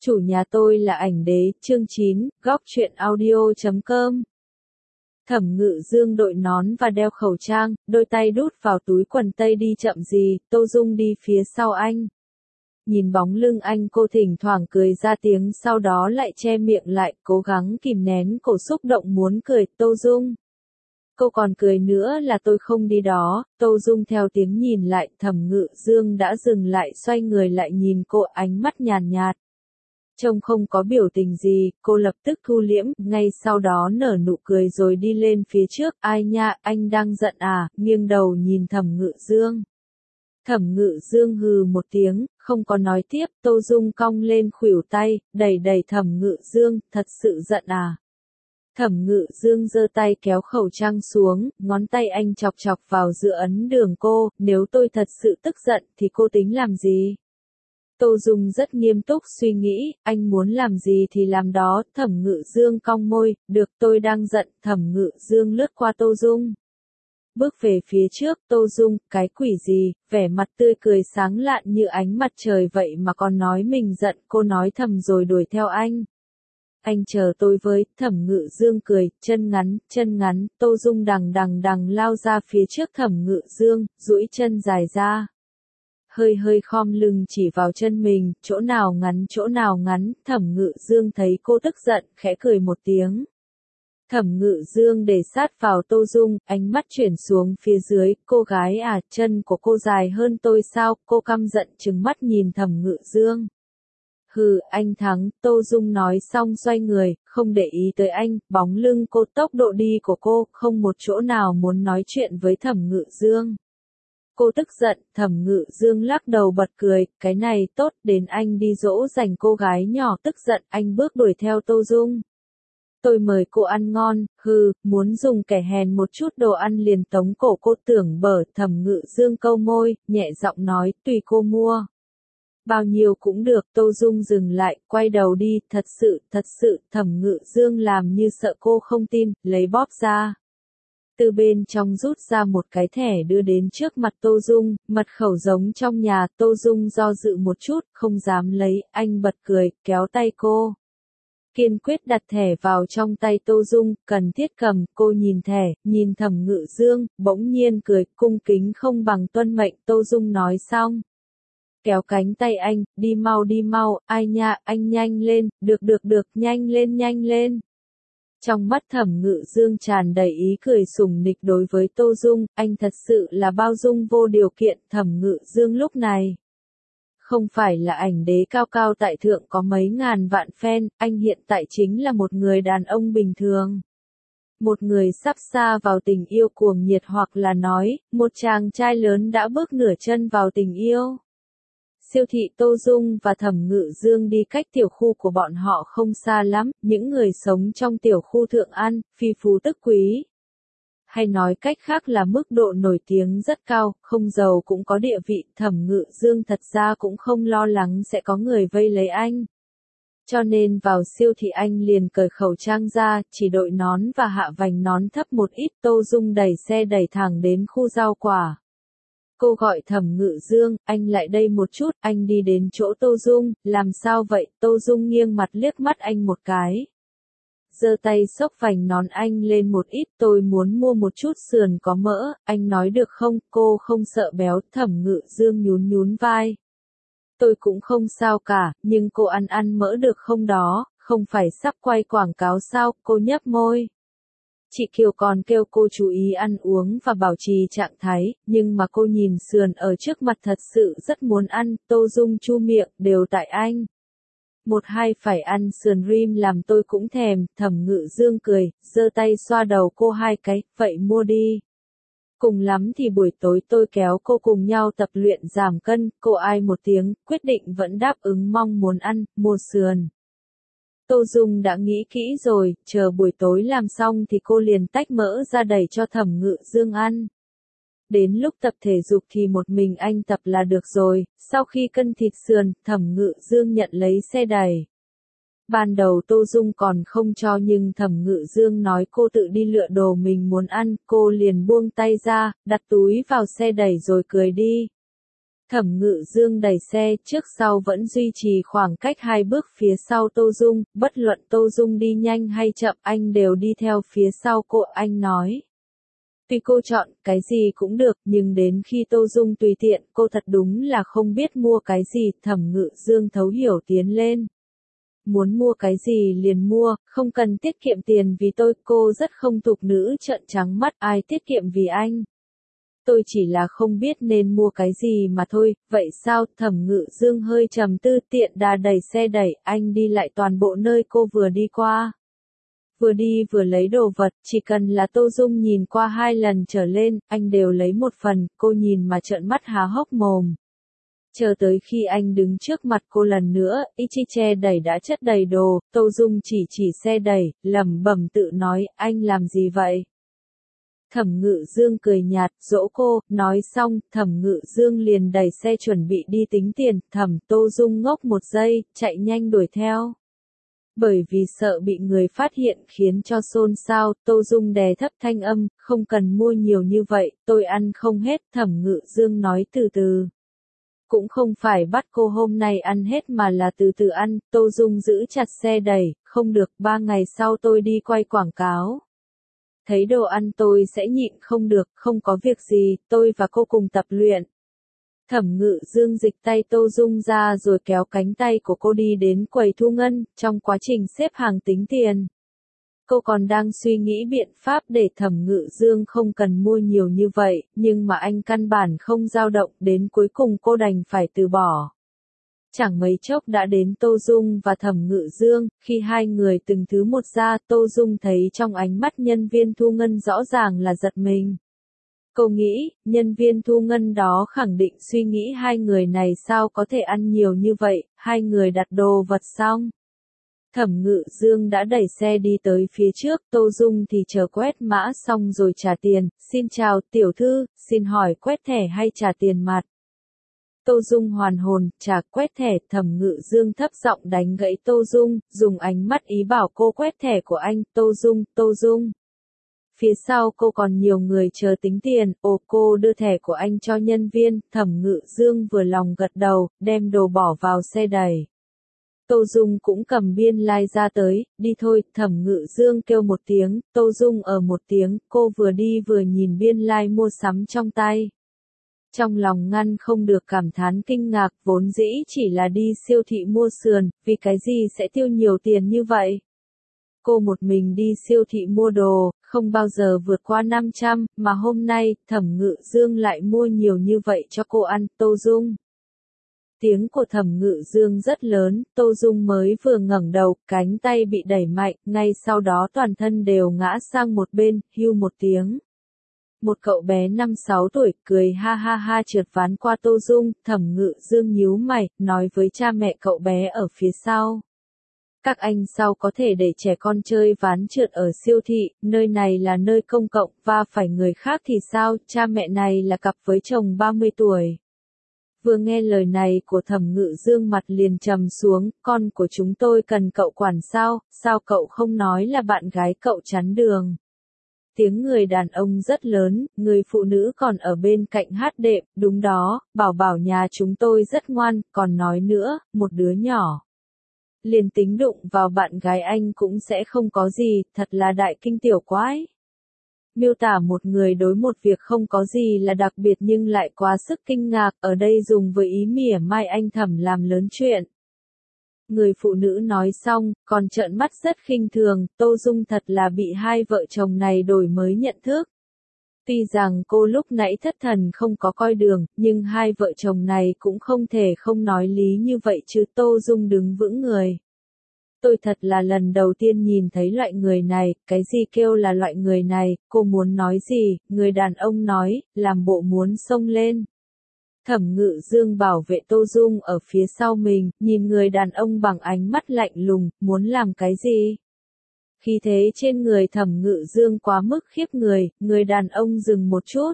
Chủ nhà tôi là ảnh đế, chương 9, góc truyện audio.com. Thẩm Ngự Dương đội nón và đeo khẩu trang, đôi tay đút vào túi quần tây đi chậm gì, Tô Dung đi phía sau anh. Nhìn bóng lưng anh, cô thỉnh thoảng cười ra tiếng, sau đó lại che miệng lại, cố gắng kìm nén cổ xúc động muốn cười. Tô Dung. Cô còn cười nữa là tôi không đi đó. Tô Dung theo tiếng nhìn lại, Thẩm Ngự Dương đã dừng lại, xoay người lại nhìn cô, ánh mắt nhàn nhạt. Trông không có biểu tình gì, cô lập tức thu liễm, ngay sau đó nở nụ cười rồi đi lên phía trước. Ai nha, anh đang giận à? Nghiêng đầu nhìn Thẩm Ngự Dương. Thẩm Ngự Dương hừ một tiếng, không có nói tiếp. Tô Dung cong lên khuỷu tay, đẩy đẩy Thẩm Ngự Dương, thật sự giận à? Thẩm Ngự Dương giơ tay kéo khẩu trang xuống, ngón tay anh chọc chọc vào giữa ấn đường cô. Nếu tôi thật sự tức giận thì cô tính làm gì? Tô Dung rất nghiêm túc suy nghĩ, anh muốn làm gì thì làm đó. Thẩm Ngự Dương cong môi, được, tôi đang giận. Thẩm Ngự Dương lướt qua Tô Dung, bước về phía trước. Tô Dung, cái quỷ gì? Vẻ mặt tươi cười sáng lạn như ánh mặt trời vậy mà còn nói mình giận. Cô nói thầm rồi đuổi theo anh. Anh chờ tôi với. Thẩm Ngự Dương cười, chân ngắn. Tô Dung đằng lao ra phía trước Thẩm Ngự Dương, duỗi chân dài ra. Hơi khom lưng chỉ vào chân mình, chỗ nào ngắn. Thẩm Ngự Dương thấy cô tức giận, khẽ cười một tiếng. Thẩm Ngự Dương để sát vào Tô Dung, ánh mắt chuyển xuống phía dưới. Cô gái à, chân của cô dài hơn tôi sao? Cô căm giận trừng mắt nhìn Thẩm Ngự Dương. Hừ, anh thắng. Tô Dung nói xong xoay người, không để ý tới anh. Bóng lưng cô, tốc độ đi của cô, không một chỗ nào muốn nói chuyện với Thẩm Ngự Dương. Cô tức giận. Thẩm Ngự Dương lắc đầu bật cười, cái này tốt, đến anh đi dỗ dành cô gái nhỏ tức giận. Anh bước đuổi theo Tô Dung. Tôi mời cô ăn ngon. Hừ, muốn dùng kẻ hèn một chút đồ ăn liền tống cổ cô tưởng bở. Thẩm Ngự Dương câu môi, nhẹ giọng nói, tùy cô mua. Bao nhiêu cũng được. Tô Dung dừng lại, quay đầu đi. Thật sự. Thẩm Ngự Dương làm như sợ cô không tin, lấy bóp ra. Từ bên trong rút ra một cái thẻ đưa đến trước mặt Tô Dung, mật khẩu giống trong nhà. Tô Dung do dự một chút, không dám lấy. Anh bật cười, kéo tay cô. Kiên quyết đặt thẻ vào trong tay Tô Dung, cần thiết cầm. Cô nhìn thẻ, nhìn Thẩm Ngự Dương, bỗng nhiên cười, cung kính không bằng tuân mệnh. Tô Dung nói xong, kéo cánh tay anh, đi mau. Ai nha, anh nhanh lên. Được, nhanh lên. Trong mắt Thẩm Ngự Dương tràn đầy ý cười sủng nịch đối với Tô Dung, anh thật sự là bao dung vô điều kiện. Thẩm Ngự Dương lúc này không phải là ảnh đế cao cao tại thượng có mấy ngàn vạn fan, anh hiện tại chính là một người đàn ông bình thường. Một người sắp sa vào tình yêu cuồng nhiệt, hoặc là nói, một chàng trai lớn đã bước nửa chân vào tình yêu. Siêu thị Tô Dung và Thẩm Ngự Dương đi cách tiểu khu của bọn họ không xa lắm, những người sống trong tiểu khu Thượng An, phi phú tức quý. Hay nói cách khác là mức độ nổi tiếng rất cao, không giàu cũng có địa vị. Thẩm Ngự Dương thật ra cũng không lo lắng sẽ có người vây lấy anh. Cho nên vào siêu thị anh liền cởi khẩu trang ra, chỉ đội nón và hạ vành nón thấp một ít. Tô Dung đẩy xe đẩy thẳng đến khu rau quả. Cô gọi Thẩm Ngự Dương, anh lại đây một chút. Anh đi đến chỗ Tô Dung, làm sao vậy? Tô Dung nghiêng mặt liếc mắt anh một cái. Giơ tay xốc vành nón anh lên một ít, tôi muốn mua một chút sườn có mỡ, anh nói được không? Cô không sợ béo. Thẩm Ngự Dương nhún vai. Tôi cũng không sao cả, nhưng cô ăn mỡ được không đó, không phải sắp quay quảng cáo sao? Cô nhếch môi. Chị Kiều còn kêu cô chú ý ăn uống và bảo trì trạng thái, nhưng mà cô nhìn sườn ở trước mặt thật sự rất muốn ăn. Tô Dung chu miệng, đều tại anh. Một hai phải ăn sườn rim làm tôi cũng thèm. Thẩm Ngự Dương cười, giơ tay xoa đầu cô hai cái, vậy mua đi. Cùng lắm thì buổi tối tôi kéo cô cùng nhau tập luyện giảm cân. Cô ai một tiếng, quyết định vẫn đáp ứng mong muốn ăn, mua sườn. Tô Dung đã nghĩ kỹ rồi, chờ buổi tối làm xong thì cô liền tách mỡ ra đẩy cho Thẩm Ngự Dương ăn. Đến lúc tập thể dục thì một mình anh tập là được rồi. Sau khi cân thịt sườn, Thẩm Ngự Dương nhận lấy xe đẩy. Ban đầu Tô Dung còn không cho, nhưng Thẩm Ngự Dương nói cô tự đi lựa đồ mình muốn ăn, cô liền buông tay ra, đặt túi vào xe đẩy rồi cười đi. Thẩm Ngự Dương đẩy xe, trước sau vẫn duy trì khoảng cách 2 bước phía sau Tô Dung, bất luận Tô Dung đi nhanh hay chậm anh đều đi theo phía sau cô, anh nói. Tuy cô chọn cái gì cũng được, nhưng đến khi Tô Dung tùy tiện, cô thật đúng là không biết mua cái gì, Thẩm Ngự Dương thấu hiểu tiến lên. Muốn mua cái gì liền mua, không cần tiết kiệm tiền vì tôi, cô rất không tục nữ trợn trắng mắt, ai tiết kiệm vì anh. Tôi chỉ là không biết nên mua cái gì mà thôi, vậy sao? Thẩm Ngự Dương hơi trầm tư, tiện đà đẩy xe đẩy, anh đi lại toàn bộ nơi cô vừa đi qua. Vừa đi vừa lấy đồ vật, chỉ cần là Tô Dung nhìn qua 2 lần trở lên, anh đều lấy một phần, cô nhìn mà trợn mắt há hốc mồm. Chờ tới khi anh đứng trước mặt cô lần nữa, che đẩy đã chất đầy đồ, Tô Dung chỉ xe đẩy, lẩm bẩm tự nói, anh làm gì vậy? Thẩm Ngự Dương cười nhạt, dỗ cô, nói xong, Thẩm Ngự Dương liền đẩy xe chuẩn bị đi tính tiền, Tô Dung ngốc một giây, chạy nhanh đuổi theo. Bởi vì sợ bị người phát hiện khiến cho xôn xao, Tô Dung đè thấp thanh âm, không cần mua nhiều như vậy, tôi ăn không hết, Thẩm Ngự Dương nói từ từ. Cũng không phải bắt cô hôm nay ăn hết mà là từ từ ăn, Tô Dung giữ chặt xe đẩy, không được, 3 ngày sau tôi đi quay quảng cáo. Thấy đồ ăn tôi sẽ nhịn không được, không có việc gì, tôi và cô cùng tập luyện. Thẩm Ngự Dương dịch tay Tô Dung ra rồi kéo cánh tay của cô đi đến quầy thu ngân, trong quá trình xếp hàng tính tiền. Cô còn đang suy nghĩ biện pháp để Thẩm Ngự Dương không cần mua nhiều như vậy, nhưng mà anh căn bản không dao động, đến cuối cùng cô đành phải từ bỏ. Chẳng mấy chốc đã đến Tô Dung và Thẩm Ngự Dương, khi hai người từng thứ một ra, Tô Dung thấy trong ánh mắt nhân viên thu ngân rõ ràng là giật mình. Cô nghĩ, nhân viên thu ngân đó khẳng định suy nghĩ hai người này sao có thể ăn nhiều như vậy, hai người đặt đồ vật xong. Thẩm Ngự Dương đã đẩy xe đi tới phía trước, Tô Dung thì chờ quét mã xong rồi trả tiền, xin chào tiểu thư, xin hỏi quét thẻ hay trả tiền mặt. Tô Dung hoàn hồn, trả quét thẻ, Thẩm Ngự Dương thấp giọng đánh gãy Tô Dung, dùng ánh mắt ý bảo cô quét thẻ của anh, Tô Dung. Phía sau cô còn nhiều người chờ tính tiền, cô đưa thẻ của anh cho nhân viên, Thẩm Ngự Dương vừa lòng gật đầu, đem đồ bỏ vào xe đẩy. Tô Dung cũng cầm biên lai ra tới, đi thôi, Thẩm Ngự Dương kêu một tiếng, Tô Dung ở một tiếng, cô vừa đi vừa nhìn biên lai mua sắm trong tay. Trong lòng ngăn không được cảm thán kinh ngạc, vốn dĩ chỉ là đi siêu thị mua sườn, vì cái gì sẽ tiêu nhiều tiền như vậy? Cô một mình đi siêu thị mua đồ, không bao giờ vượt qua 500, mà hôm nay, Thẩm Ngự Dương lại mua nhiều như vậy cho cô ăn, Tô Dung. Tiếng của Thẩm Ngự Dương rất lớn, Tô Dung mới vừa ngẩng đầu, cánh tay bị đẩy mạnh, ngay sau đó toàn thân đều ngã sang một bên, hưu một tiếng. Một cậu bé 5-6 tuổi, cười ha ha ha trượt ván qua Tô Dung, Thẩm Ngự Dương nhíu mày, nói với cha mẹ cậu bé ở phía sau. Các anh sau có thể để trẻ con chơi ván trượt ở siêu thị, nơi này là nơi công cộng, và phải người khác thì sao, cha mẹ này là cặp với chồng 30 tuổi. Vừa nghe lời này của Thẩm Ngự Dương mặt liền trầm xuống, con của chúng tôi cần cậu quản sao cậu không nói là bạn gái cậu chắn đường. Tiếng người đàn ông rất lớn, người phụ nữ còn ở bên cạnh hát đệm, đúng đó, bảo nhà chúng tôi rất ngoan, còn nói nữa, một đứa nhỏ. Liền tính đụng vào bạn gái anh cũng sẽ không có gì, thật là đại kinh tiểu quái. Miêu tả một người đối một việc không có gì là đặc biệt nhưng lại quá sức kinh ngạc, ở đây dùng với ý mỉa mai anh Thẩm làm lớn chuyện. Người phụ nữ nói xong, còn trợn mắt rất khinh thường, Tô Dung thật là bị hai vợ chồng này đổi mới nhận thức. Tuy rằng cô lúc nãy thất thần không có coi đường, nhưng hai vợ chồng này cũng không thể không nói lý như vậy chứ, Tô Dung đứng vững người. Tôi thật là lần đầu tiên nhìn thấy loại người này, cái gì kêu là loại người này, cô muốn nói gì, người đàn ông nói, làm bộ muốn xông lên. Thẩm Ngự Dương bảo vệ Tô Dung ở phía sau mình, nhìn người đàn ông bằng ánh mắt lạnh lùng, muốn làm cái gì? Khí thế trên người Thẩm Ngự Dương quá mức khiếp người đàn ông dừng một chút.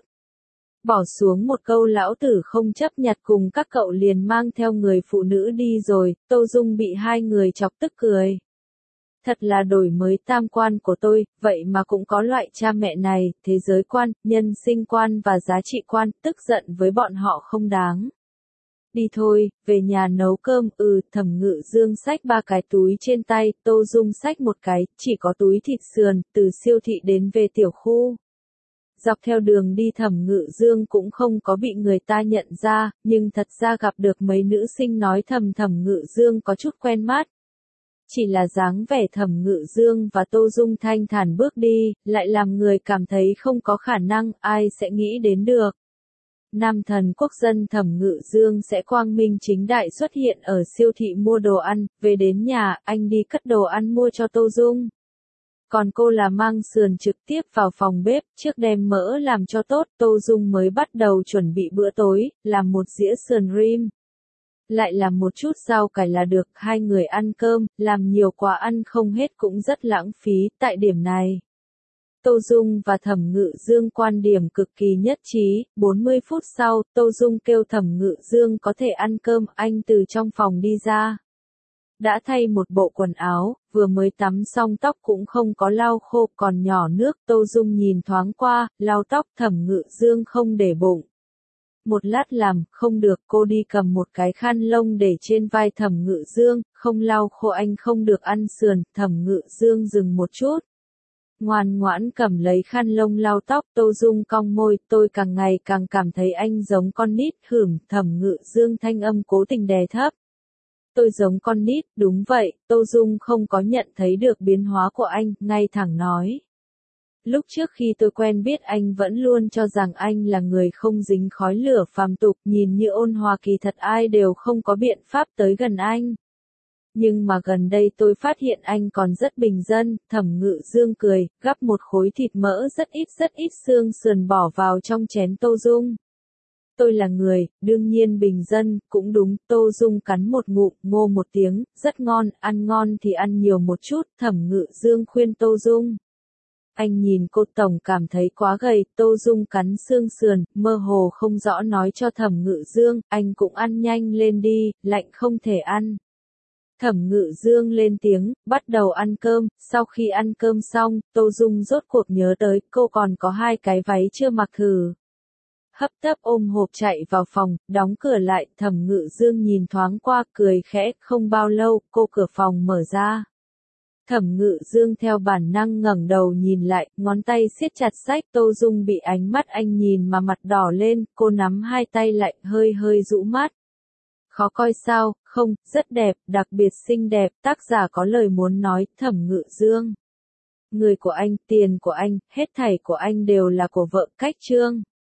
Bỏ xuống một câu lão tử không chấp nhặt cùng các cậu liền mang theo người phụ nữ đi rồi, Tô Dung bị hai người chọc tức cười. Thật là đổi mới tam quan của tôi, vậy mà cũng có loại cha mẹ này, thế giới quan, nhân sinh quan và giá trị quan, tức giận với bọn họ không đáng. đi thôi, về nhà nấu cơm. Thẩm Ngự Dương xách 3 cái túi trên tay, Tô Dung xách một cái, chỉ có túi thịt sườn, từ siêu thị đến về tiểu khu. Dọc theo đường đi Thẩm Ngự Dương cũng không có bị người ta nhận ra, nhưng thật ra gặp được mấy nữ sinh nói Thẩm Ngự Dương có chút quen mắt. Chỉ là dáng vẻ Thẩm Ngự Dương và Tô Dung thanh thản bước đi, lại làm người cảm thấy không có khả năng ai sẽ nghĩ đến được. Nam thần quốc dân Thẩm Ngự Dương sẽ quang minh chính đại xuất hiện ở siêu thị mua đồ ăn, về đến nhà, anh đi cất đồ ăn mua cho Tô Dung. Còn cô là mang sườn trực tiếp vào phòng bếp, trước đem mỡ làm cho tốt, Tô Dung mới bắt đầu chuẩn bị bữa tối, làm một dĩa sườn rim. Lại làm một chút rau cải là được, hai người ăn cơm, làm nhiều quá ăn không hết cũng rất lãng phí, tại điểm này. Tô Dung và Thẩm Ngự Dương quan điểm cực kỳ nhất trí, 40 phút sau, Tô Dung kêu Thẩm Ngự Dương có thể ăn cơm, anh từ trong phòng đi ra. Đã thay một bộ quần áo, vừa mới tắm xong tóc cũng không có lau khô, còn nhỏ nước, Tô Dung nhìn thoáng qua, lau tóc Thẩm Ngự Dương không để bụng. Một lát làm, không được, cô đi cầm một cái khăn lông để trên vai Thẩm Ngự Dương, không lau khô anh không được ăn sườn, Thẩm Ngự Dương dừng một chút. Ngoan ngoãn cầm lấy khăn lông lau tóc, Tô Dung cong môi, tôi càng ngày càng cảm thấy anh giống con nít, Thẩm Ngự Dương thanh âm cố tình đè thấp. Tôi giống con nít, đúng vậy, Tô Dung không có nhận thấy được biến hóa của anh, ngay thẳng nói. Lúc trước khi tôi quen biết anh vẫn luôn cho rằng anh là người không dính khói lửa phàm tục, nhìn như ôn hòa kỳ thật ai đều không có biện pháp tới gần anh. Nhưng mà gần đây tôi phát hiện anh còn rất bình dân, Thẩm Ngự Dương cười, gắp một khối thịt mỡ rất ít xương sườn bỏ vào trong chén Tô Dung. Tôi là người, đương nhiên bình dân, cũng đúng, Tô Dung cắn một ngụm, ngô một tiếng, rất ngon, ăn ngon thì ăn nhiều một chút, Thẩm Ngự Dương khuyên Tô Dung. Anh nhìn cô tổng cảm thấy quá gầy, Tô Dung cắn xương sườn, mơ hồ không rõ nói cho Thẩm Ngự Dương, anh cũng ăn nhanh lên đi, lạnh không thể ăn. Thẩm Ngự Dương lên tiếng, bắt đầu ăn cơm, sau khi ăn cơm xong, Tô Dung rốt cuộc nhớ tới, cô còn có 2 cái váy chưa mặc thử. Hấp tấp ôm hộp chạy vào phòng, đóng cửa lại, Thẩm Ngự Dương nhìn thoáng qua, cười khẽ, không bao lâu, cửa phòng mở ra. Thẩm Ngự Dương theo bản năng ngẩng đầu nhìn lại, ngón tay siết chặt sách, Tô Dung bị ánh mắt anh nhìn mà mặt đỏ lên, cô nắm 2 tay lại, hơi rũ mắt. Khó coi sao, không, rất đẹp, đặc biệt xinh đẹp, tác giả có lời muốn nói, Thẩm Ngự Dương. Người của anh, tiền của anh, hết thảy của anh đều là của vợ, cách chương.